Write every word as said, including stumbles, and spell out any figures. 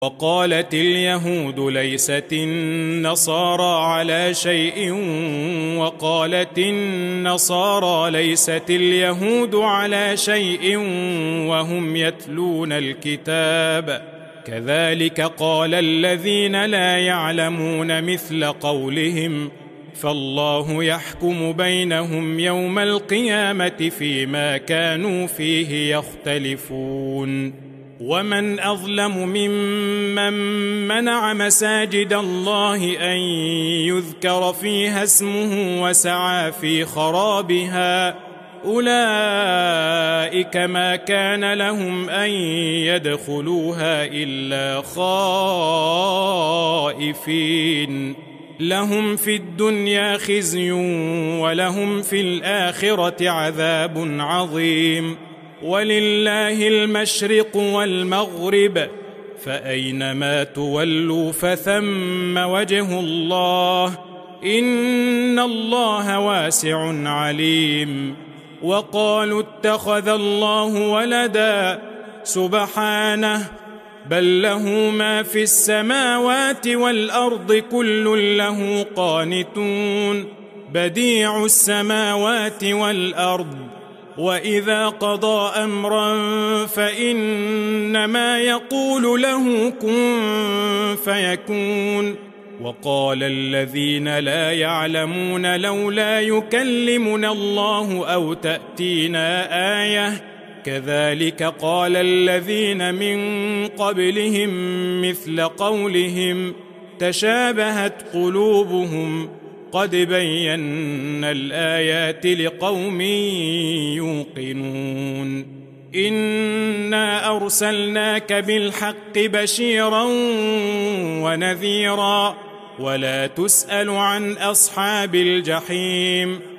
وقالت اليهود ليست النصارى على شيء وقالت النصارى ليست اليهود على شيء وهم يتلون الكتاب كذلك قال الذين لا يعلمون مثل قولهم فالله يحكم بينهم يوم القيامة فيما كانوا فيه يختلفون ومن أظلم ممن منع مساجد الله أن يذكر فيها اسمه وسعى في خرابها أولئك ما كان لهم أن يدخلوها إلا خائفين لهم في الدنيا خزي ولهم في الآخرة عذاب عظيم ولله المشرق والمغرب فأينما تولوا فثم وجه الله إن الله واسع عليم وقالوا اتخذ الله ولدا سبحانه بل له ما في السماوات والأرض كل له قانتون بديع السماوات والأرض وإذا قضى أمرا فإنما يقول له كن فيكون وقال الذين لا يعلمون لولا يكلمنا الله أو تأتينا آية كذلك قال الذين من قبلهم مثل قولهم تشابهت قلوبهم قد بينا الآيات لقوم يوقنون إنا أرسلناك بالحق بشيرا ونذيرا ولا تسأل عن أصحاب الجحيم